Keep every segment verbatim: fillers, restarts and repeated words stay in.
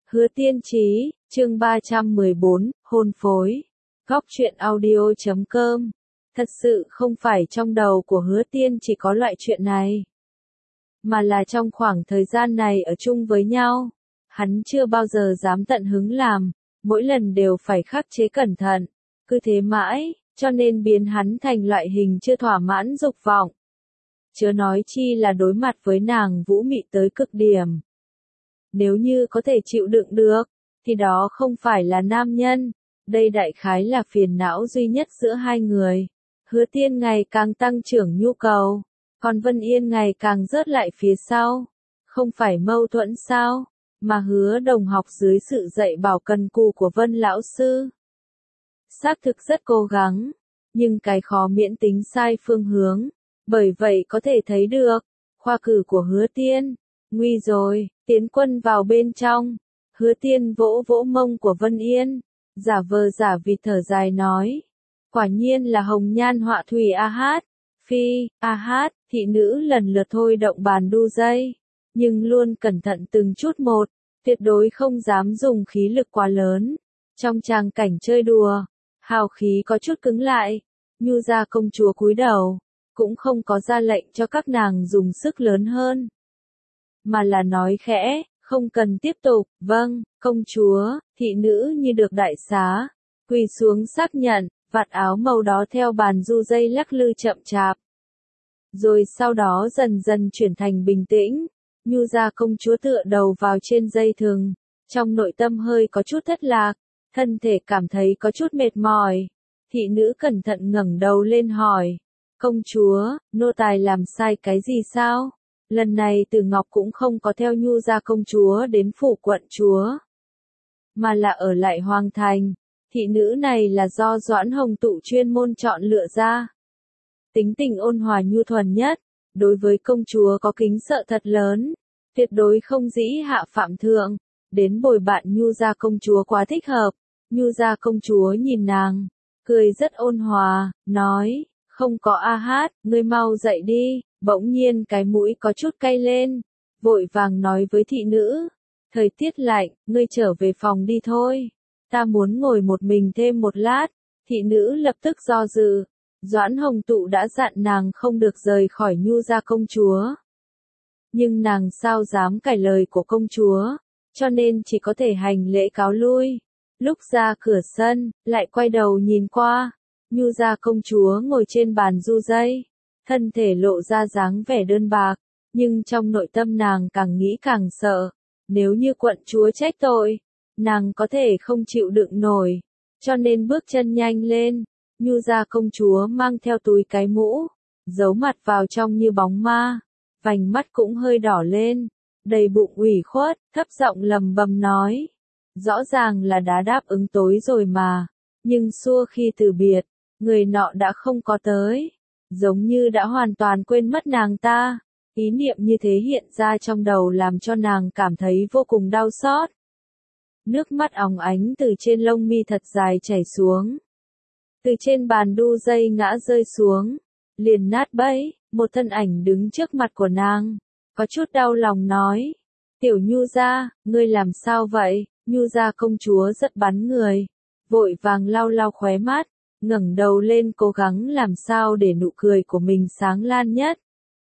Hứa Tiên Chí, chương ba trăm mười bốn, hôn phối. Góc truyện audio chấm com. Thật sự không phải trong đầu của Hứa Tiên chỉ có loại chuyện này. Mà là trong khoảng thời gian này ở chung với nhau. Hắn chưa bao giờ dám tận hứng làm. Mỗi lần đều phải khắc chế cẩn thận. Cứ thế mãi, cho nên biến hắn thành loại hình chưa thỏa mãn dục vọng. Chớ nói chi là đối mặt với nàng vũ mị tới cực điểm. Nếu như có thể chịu đựng được, thì đó không phải là nam nhân. Đây đại khái là phiền não duy nhất giữa hai người. Hứa Tiên ngày càng tăng trưởng nhu cầu, còn Vân Yên ngày càng rớt lại phía sau. Không phải mâu thuẫn sao, mà Hứa đồng học dưới sự dạy bảo cần cù của Vân lão sư. Xác thực rất cố gắng, nhưng cái khó miễn tính sai phương hướng. Bởi vậy có thể thấy được, khoa cử của Hứa Tiên, nguy rồi. Tiến Quân vào bên trong, Hứa Tiên vỗ vỗ mông của Vân Yên, giả vờ giả vịt thở dài nói. Quả nhiên là hồng nhan họa thủy a hát, phi, a hát, thị nữ lần lượt thôi động bàn đu dây, nhưng luôn cẩn thận từng chút một, tuyệt đối không dám dùng khí lực quá lớn. Trong tràng cảnh chơi đùa, hào khí có chút cứng lại, Nhu gia công chúa cúi đầu, cũng không có ra lệnh cho các nàng dùng sức lớn hơn. Mà là nói khẽ, không cần tiếp tục, vâng, công chúa, thị nữ như được đại xá, quỳ xuống xác nhận, vạt áo màu đó theo bàn du dây lắc lư chậm chạp. Rồi sau đó dần dần chuyển thành bình tĩnh, Nhu gia công chúa tựa đầu vào trên dây thừng, trong nội tâm hơi có chút thất lạc, thân thể cảm thấy có chút mệt mỏi. Thị nữ cẩn thận ngẩng đầu lên hỏi, công chúa, nô tài làm sai cái gì sao? Lần này Từ Ngọc cũng không có theo Nhu gia công chúa đến phủ quận chúa, mà là ở lại Hoàng Thành. Thị nữ này là do Doãn Hồng Tụ chuyên môn chọn lựa ra. Tính tình ôn hòa nhu thuần nhất, đối với công chúa có kính sợ thật lớn, tuyệt đối không dĩ hạ phạm thượng, đến bồi bạn Nhu gia công chúa quá thích hợp. Nhu gia công chúa nhìn nàng, cười rất ôn hòa, nói, không có a hát, ngươi mau dậy đi. Bỗng nhiên cái mũi có chút cay lên, vội vàng nói với thị nữ, thời tiết lạnh, ngươi trở về phòng đi thôi, ta muốn ngồi một mình thêm một lát. Thị nữ lập tức do dự, Doãn Hồng Tụ đã dặn nàng không được rời khỏi Nhu gia công chúa. Nhưng nàng sao dám cãi lời của công chúa, cho nên chỉ có thể hành lễ cáo lui. Lúc ra cửa sân, lại quay đầu nhìn qua, Nhu gia công chúa ngồi trên bàn du dây. Thân thể lộ ra dáng vẻ đơn bạc, nhưng trong nội tâm nàng càng nghĩ càng sợ. Nếu như quận chúa trách tội, nàng có thể không chịu đựng nổi, cho nên bước chân nhanh lên. Nhu gia công chúa mang theo túi cái mũ, giấu mặt vào trong như bóng ma, vành mắt cũng hơi đỏ lên, đầy bụng ủy khuất, thấp giọng lầm bầm nói. Rõ ràng là đã đáp ứng tối rồi mà, nhưng xua khi từ biệt, người nọ đã không có tới. Giống như đã hoàn toàn quên mất nàng ta, ý niệm như thế hiện ra trong đầu làm cho nàng cảm thấy vô cùng đau xót. Nước mắt óng ánh từ trên lông mi thật dài chảy xuống. Từ trên bàn đu dây ngã rơi xuống, liền nát bấy, một thân ảnh đứng trước mặt của nàng, có chút đau lòng nói. Tiểu Nhu gia, ngươi làm sao vậy? Nhu gia công chúa rất bắn người, vội vàng lau lau khóe mắt. Ngẩng đầu lên cố gắng làm sao để nụ cười của mình sáng lan nhất.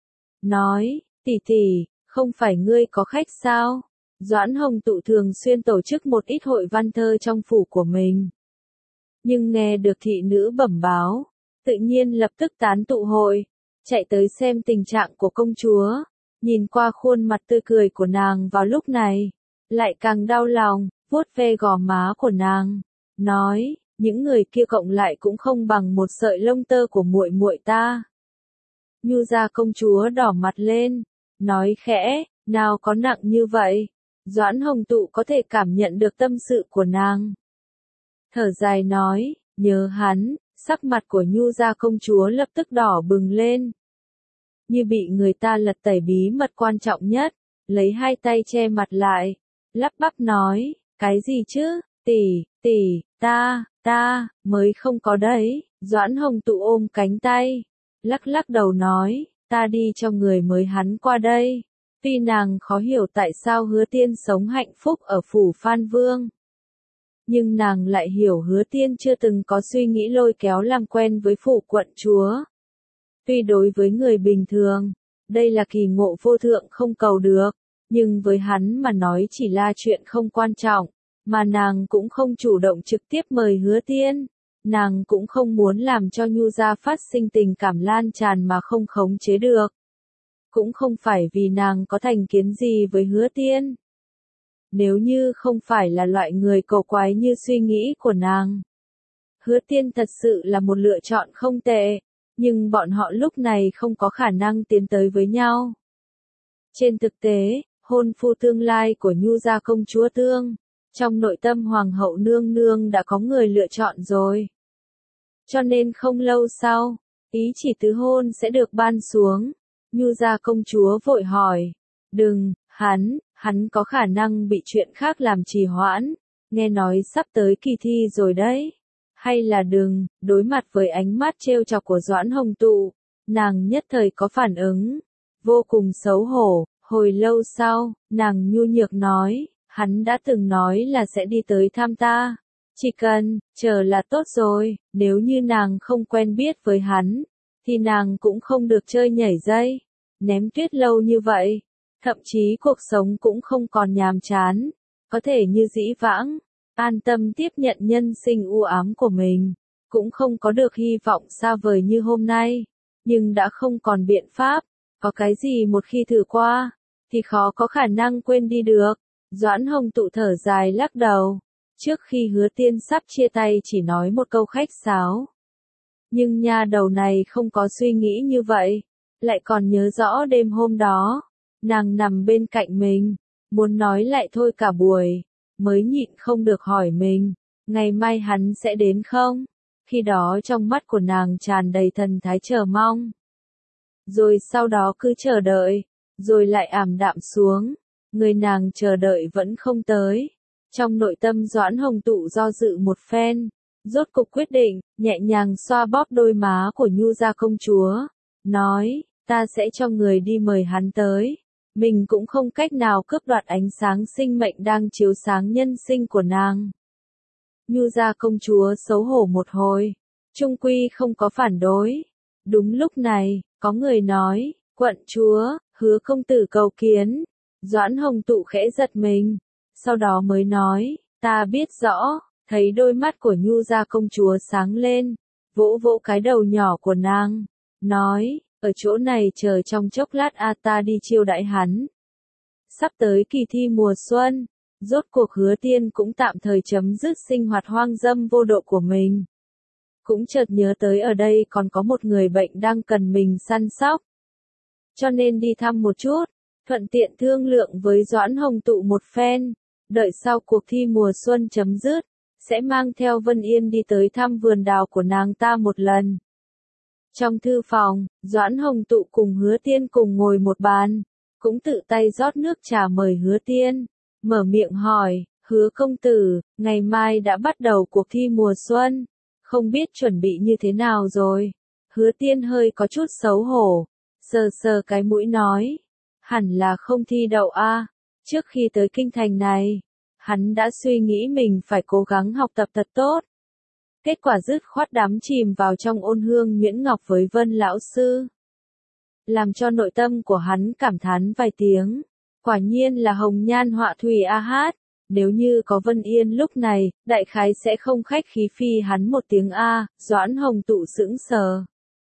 Nói, tỷ tỷ, không phải ngươi có khách sao? Doãn Hồng Tụ thường xuyên tổ chức một ít hội văn thơ trong phủ của mình. Nhưng nghe được thị nữ bẩm báo, tự nhiên lập tức tán tụ hội, chạy tới xem tình trạng của công chúa. Nhìn qua khuôn mặt tươi cười của nàng vào lúc này, lại càng đau lòng, vuốt ve gò má của nàng, nói. Những người kia cộng lại cũng không bằng một sợi lông tơ của muội muội ta. Nhu gia công chúa đỏ mặt lên, nói khẽ, nào có nặng như vậy. Doãn Hồng Tụ có thể cảm nhận được tâm sự của nàng. Thở dài nói, nhớ hắn, sắc mặt của Nhu gia công chúa lập tức đỏ bừng lên. Như bị người ta lật tẩy bí mật quan trọng nhất, lấy hai tay che mặt lại, lắp bắp nói, cái gì chứ, tỷ, tỷ, ta. Ta, mới không có đấy. Doãn Hồng Tụ ôm cánh tay, lắc lắc đầu nói, ta đi cho người mới hắn qua đây. Tuy nàng khó hiểu tại sao Hứa Tiên sống hạnh phúc ở phủ Phan Vương, nhưng nàng lại hiểu Hứa Tiên chưa từng có suy nghĩ lôi kéo làm quen với phủ quận chúa. Tuy đối với người bình thường, đây là kỳ ngộ vô thượng không cầu được, nhưng với hắn mà nói chỉ là chuyện không quan trọng, mà nàng cũng không chủ động trực tiếp mời Hứa Tiên. Nàng cũng không muốn làm cho Nhu gia phát sinh tình cảm lan tràn mà không khống chế được. Cũng không phải vì nàng có thành kiến gì với Hứa Tiên. Nếu như không phải là loại người cầu quái như suy nghĩ của nàng, Hứa Tiên thật sự là một lựa chọn không tệ, nhưng bọn họ lúc này không có khả năng tiến tới với nhau. Trên thực tế, hôn phu tương lai của Nhu gia công chúa Tương, trong nội tâm hoàng hậu nương nương đã có người lựa chọn rồi. Cho nên không lâu sau, ý chỉ tứ hôn sẽ được ban xuống. Nhu gia công chúa vội hỏi, đừng, hắn, hắn có khả năng bị chuyện khác làm trì hoãn, nghe nói sắp tới kỳ thi rồi đấy. Hay là đừng, đối mặt với ánh mắt trêu chọc của Doãn Hồng Tụ, nàng nhất thời có phản ứng, vô cùng xấu hổ. Hồi lâu sau, nàng nhu nhược nói, hắn đã từng nói là sẽ đi tới thăm ta. Chỉ cần, chờ là tốt rồi, nếu như nàng không quen biết với hắn, thì nàng cũng không được chơi nhảy dây, ném tuyết lâu như vậy. Thậm chí cuộc sống cũng không còn nhàm chán, có thể như dĩ vãng, an tâm tiếp nhận nhân sinh u ám của mình, cũng không có được hy vọng xa vời như hôm nay, nhưng đã không còn biện pháp, có cái gì một khi thử qua, thì khó có khả năng quên đi được. Doãn Hồng Tụ thở dài lắc đầu, trước khi Hứa Tiên sắp chia tay chỉ nói một câu khách sáo. Nhưng nha đầu này không có suy nghĩ như vậy, lại còn nhớ rõ đêm hôm đó, nàng nằm bên cạnh mình, muốn nói lại thôi cả buổi, mới nhịn không được hỏi mình, ngày mai hắn sẽ đến không? Khi đó trong mắt của nàng tràn đầy thần thái chờ mong. Rồi sau đó cứ chờ đợi, rồi lại ảm đạm xuống, người nàng chờ đợi vẫn không tới. Trong nội tâm Doãn Hồng Tụ do dự một phen, rốt cục quyết định, nhẹ nhàng xoa bóp đôi má của Nhu gia công chúa, nói, ta sẽ cho người đi mời hắn tới. Mình cũng không cách nào cướp đoạt ánh sáng sinh mệnh đang chiếu sáng nhân sinh của nàng. Nhu gia công chúa xấu hổ một hồi, chung quy không có phản đối. Đúng lúc này, có người nói, quận chúa, Hứa công tử cầu kiến. Doãn Hồng Tụ khẽ giật mình, sau đó mới nói, ta biết rõ. Thấy đôi mắt của Nhu gia công chúa sáng lên, vỗ vỗ cái đầu nhỏ của nàng, nói, ở chỗ này chờ trong chốc lát a ta đi chiêu đãi hắn. Sắp tới kỳ thi mùa xuân, rốt cuộc Hứa Tiên cũng tạm thời chấm dứt sinh hoạt hoang dâm vô độ của mình. Cũng chợt nhớ tới ở đây còn có một người bệnh đang cần mình săn sóc. Cho nên đi thăm một chút, thuận tiện thương lượng với Doãn Hồng Tụ một phen, đợi sau cuộc thi mùa xuân chấm dứt, sẽ mang theo Vân Yên đi tới thăm vườn đào của nàng ta một lần. Trong thư phòng, Doãn Hồng Tụ cùng Hứa Tiên cùng ngồi một bàn, cũng tự tay rót nước trà mời Hứa Tiên, mở miệng hỏi, Hứa công tử, ngày mai đã bắt đầu cuộc thi mùa xuân, không biết chuẩn bị như thế nào rồi. Hứa Tiên hơi có chút xấu hổ, sờ sờ cái mũi nói, hẳn là không thi đậu a. Trước khi tới kinh thành này, hắn đã suy nghĩ mình phải cố gắng học tập thật tốt. Kết quả dứt khoát đắm chìm vào trong ôn hương nhuyễn ngọc với Vân lão sư. Làm cho nội tâm của hắn cảm thán vài tiếng. Quả nhiên là hồng nhan họa thủy a hát. Nếu như có Vân Yên lúc này, đại khái sẽ không khách khí phi hắn một tiếng a. Doãn Hồng Tụ sững sờ.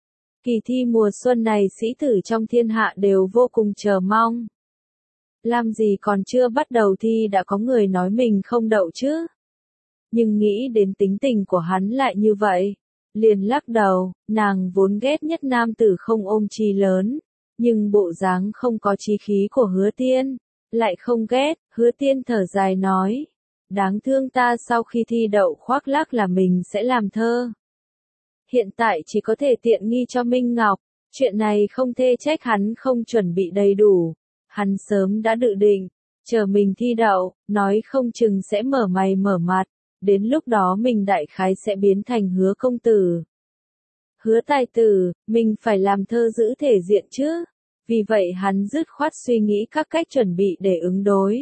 Kỳ thi mùa xuân này sĩ tử trong thiên hạ đều vô cùng chờ mong. Làm gì còn chưa bắt đầu thi đã có người nói mình không đậu chứ. Nhưng nghĩ đến tính tình của hắn lại như vậy, liền lắc đầu. Nàng vốn ghét nhất nam tử không ôm chí lớn, nhưng bộ dáng không có chí khí của Hứa Tiên, lại không ghét. Hứa Tiên thở dài nói, đáng thương ta sau khi thi đậu khoác lác là mình sẽ làm thơ. Hiện tại chỉ có thể tiện nghi cho Minh Ngọc, chuyện này không thể trách hắn không chuẩn bị đầy đủ. Hắn sớm đã dự định, chờ mình thi đậu, nói không chừng sẽ mở mày mở mặt, đến lúc đó mình đại khái sẽ biến thành Hứa công tử. Hứa tài tử, mình phải làm thơ giữ thể diện chứ. Vì vậy hắn dứt khoát suy nghĩ các cách chuẩn bị để ứng đối.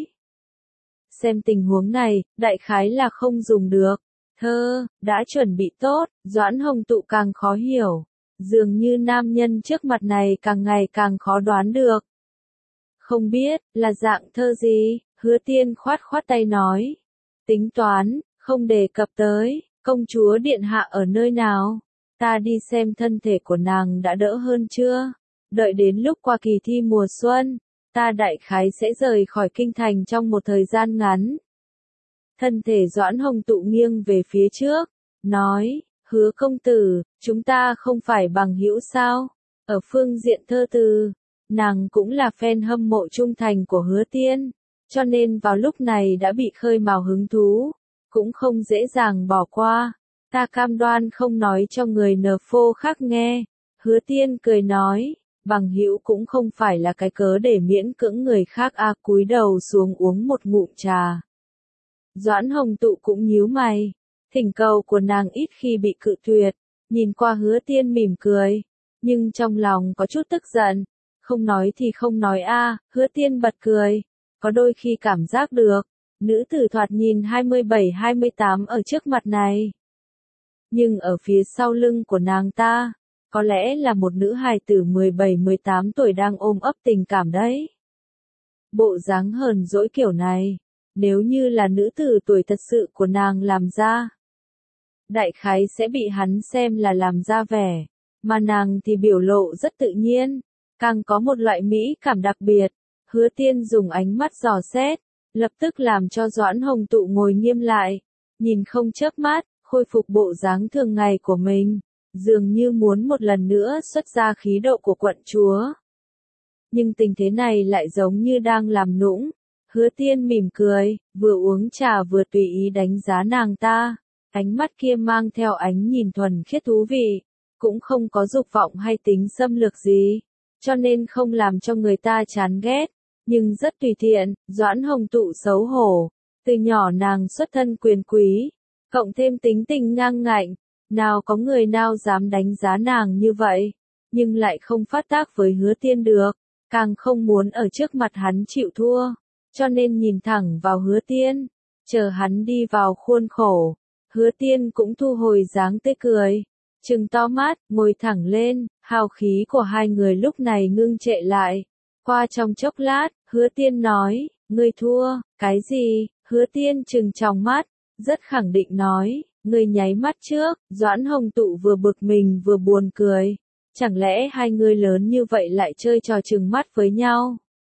Xem tình huống này, đại khái là không dùng được. Thơ, đã chuẩn bị tốt, Doãn Hồng Tụ càng khó hiểu. Dường như nam nhân trước mặt này càng ngày càng khó đoán được. Không biết, là dạng thơ gì, Hứa Tiên khoát khoát tay nói. Tính toán, không đề cập tới, công chúa điện hạ ở nơi nào? Ta đi xem thân thể của nàng đã đỡ hơn chưa? Đợi đến lúc qua kỳ thi mùa xuân, ta đại khái sẽ rời khỏi kinh thành trong một thời gian ngắn. Thân thể Doãn Hồng Tụ nghiêng về phía trước, nói, Hứa công tử, chúng ta không phải bằng hữu sao? Ở phương diện thơ từ, nàng cũng là fan hâm mộ trung thành của Hứa Tiên, cho nên vào lúc này đã bị khơi mào hứng thú, cũng không dễ dàng bỏ qua. Ta cam đoan không nói cho người nờ phô khác nghe. Hứa Tiên cười nói, bằng hữu cũng không phải là cái cớ để miễn cưỡng người khác a à, cúi đầu xuống uống một ngụm trà. Doãn Hồng Tụ cũng nhíu mày, thỉnh cầu của nàng ít khi bị cự tuyệt, nhìn qua Hứa Tiên mỉm cười, nhưng trong lòng có chút tức giận, không nói thì không nói a, à, Hứa Tiên bật cười, có đôi khi cảm giác được, nữ tử thoạt nhìn hai mươi bảy hai mươi tám ở trước mặt này. Nhưng ở phía sau lưng của nàng ta, có lẽ là một nữ hài tử mười bảy mười tám tuổi đang ôm ấp tình cảm đấy. Bộ dáng hờn dỗi kiểu này, nếu như là nữ tử tuổi thật sự của nàng làm ra, đại khái sẽ bị hắn xem là làm ra vẻ, mà nàng thì biểu lộ rất tự nhiên, càng có một loại mỹ cảm đặc biệt. Hứa Tiên dùng ánh mắt dò xét, lập tức làm cho Doãn Hồng Tụ ngồi nghiêm lại, nhìn không chớp mắt, khôi phục bộ dáng thường ngày của mình, dường như muốn một lần nữa xuất ra khí độ của quận chúa. Nhưng tình thế này lại giống như đang làm nũng. Hứa Tiên mỉm cười, vừa uống trà vừa tùy ý đánh giá nàng ta, ánh mắt kia mang theo ánh nhìn thuần khiết thú vị, cũng không có dục vọng hay tính xâm lược gì, cho nên không làm cho người ta chán ghét, nhưng rất tùy tiện. Doãn Hồng Tụ xấu hổ, từ nhỏ nàng xuất thân quyền quý, cộng thêm tính tình ngang ngạnh, nào có người nào dám đánh giá nàng như vậy, nhưng lại không phát tác với Hứa Tiên được, càng không muốn ở trước mặt hắn chịu thua, cho nên nhìn thẳng vào Hứa Tiên, chờ hắn đi vào khuôn khổ. Hứa Tiên cũng thu hồi dáng tươi cười, trừng to mắt, ngồi thẳng lên, hào khí của hai người lúc này ngưng trệ lại. Qua trong chốc lát, Hứa Tiên nói, ngươi thua, cái gì? Hứa Tiên trừng tròng mắt, rất khẳng định nói, ngươi nháy mắt trước. Doãn Hồng Tụ vừa bực mình vừa buồn cười, chẳng lẽ hai người lớn như vậy lại chơi trò trừng mắt với nhau?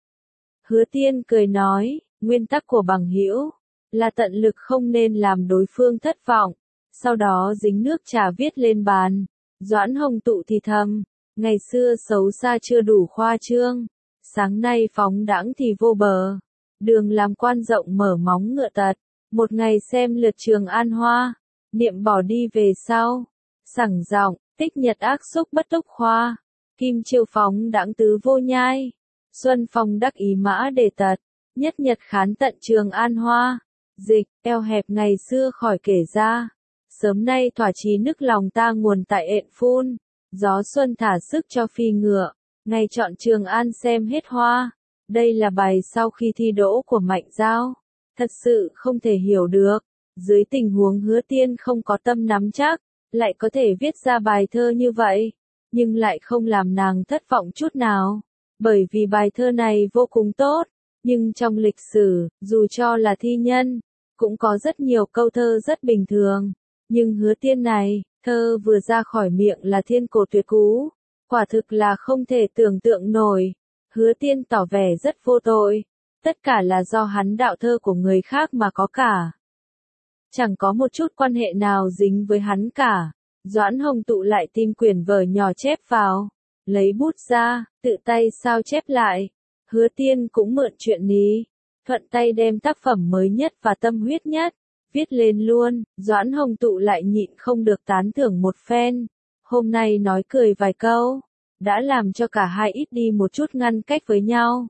Hứa Tiên cười nói, nguyên tắc của bằng hữu là tận lực không nên làm đối phương thất vọng. Sau đó dính nước trà viết lên bàn. Doãn Hồng Tụ thì thầm, ngày xưa xấu xa chưa đủ khoa trương, sáng nay phóng đãng thì vô bờ. Đường làm quan rộng mở móng ngựa tật, một ngày xem lượt Trường An hoa, niệm bỏ đi về sau. Sẳng giọng, tích nhật ác xúc bất túc khoa, kim chiêu phóng đãng tứ vô nhai. Xuân phong đắc ý mã đề tật, nhất nhật khán tận Trường An hoa. Dịch, eo hẹp ngày xưa khỏi kể ra. Sớm nay thỏa chí nức lòng ta nguồn tại ện phun. Gió xuân thả sức cho phi ngựa, ngày chọn Trường An xem hết hoa. Đây là bài sau khi thi đỗ của Mạnh Giao. Thật sự không thể hiểu được, dưới tình huống Hứa Tiên không có tâm nắm chắc, lại có thể viết ra bài thơ như vậy, nhưng lại không làm nàng thất vọng chút nào, bởi vì bài thơ này vô cùng tốt, nhưng trong lịch sử, dù cho là thi nhân, cũng có rất nhiều câu thơ rất bình thường, nhưng Hứa Tiên này, thơ vừa ra khỏi miệng là thiên cổ tuyệt cú, quả thực là không thể tưởng tượng nổi. Hứa Tiên tỏ vẻ rất vô tội, tất cả là do hắn đạo thơ của người khác mà có cả. Chẳng có một chút quan hệ nào dính với hắn cả. Doãn Hồng Tụ lại tìm quyển vở nhỏ chép vào, lấy bút ra, tự tay sao chép lại. Hứa Tiên cũng mượn chuyện ní, thuận tay đem tác phẩm mới nhất và tâm huyết nhất, viết lên luôn. Doãn Hồng Tụ lại nhịn không được tán thưởng một phen, hôm nay nói cười vài câu, đã làm cho cả hai ít đi một chút ngăn cách với nhau.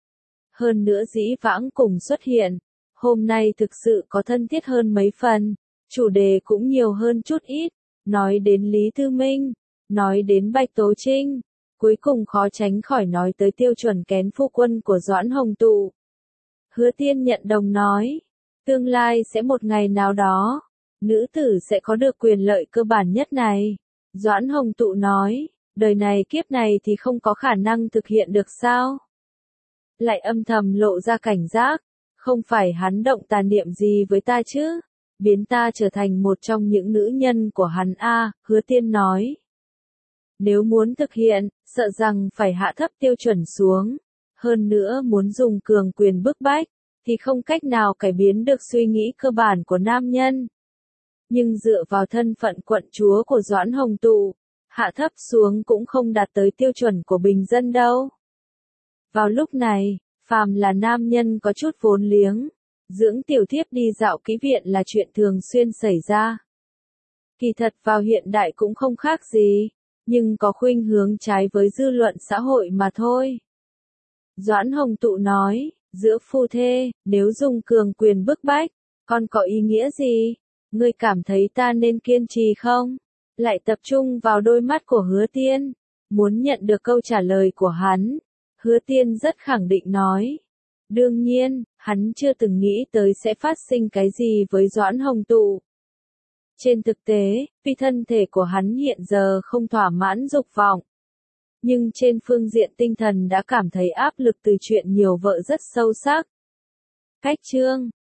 Hơn nữa dĩ vãng cùng xuất hiện, hôm nay thực sự có thân thiết hơn mấy phần, chủ đề cũng nhiều hơn chút ít, nói đến Lý Thư Minh, nói đến Bạch Tố Trinh, cuối cùng khó tránh khỏi nói tới tiêu chuẩn kén phu quân của Doãn Hồng Tụ. Hứa Tiên nhận đồng nói, tương lai sẽ một ngày nào đó, nữ tử sẽ có được quyền lợi cơ bản nhất này. Doãn Hồng Tụ nói, đời này kiếp này thì không có khả năng thực hiện được sao? Lại âm thầm lộ ra cảnh giác, không phải hắn động tà niệm gì với ta chứ? Biến ta trở thành một trong những nữ nhân của hắn a, Hứa Tiên nói. Nếu muốn thực hiện, sợ rằng phải hạ thấp tiêu chuẩn xuống. Hơn nữa muốn dùng cường quyền bức bách, thì không cách nào cải biến được suy nghĩ cơ bản của nam nhân. Nhưng dựa vào thân phận quận chúa của Doãn Hồng Tụ, hạ thấp xuống cũng không đạt tới tiêu chuẩn của bình dân đâu. Vào lúc này, phàm là nam nhân có chút vốn liếng, dưỡng tiểu thiếp đi dạo kỹ viện là chuyện thường xuyên xảy ra. Kỳ thật vào hiện đại cũng không khác gì, nhưng có khuynh hướng trái với dư luận xã hội mà thôi. Doãn Hồng Tụ nói, giữa phu thê, nếu dùng cường quyền bức bách, còn có ý nghĩa gì? Ngươi cảm thấy ta nên kiên trì không? Lại tập trung vào đôi mắt của Hứa Tiên, muốn nhận được câu trả lời của hắn. Hứa Tiên rất khẳng định nói. Đương nhiên, hắn chưa từng nghĩ tới sẽ phát sinh cái gì với Doãn Hồng Tụ. Trên thực tế, vì thân thể của hắn hiện giờ không thỏa mãn dục vọng. Nhưng trên phương diện tinh thần đã cảm thấy áp lực từ chuyện nhiều vợ rất sâu sắc. Cách chương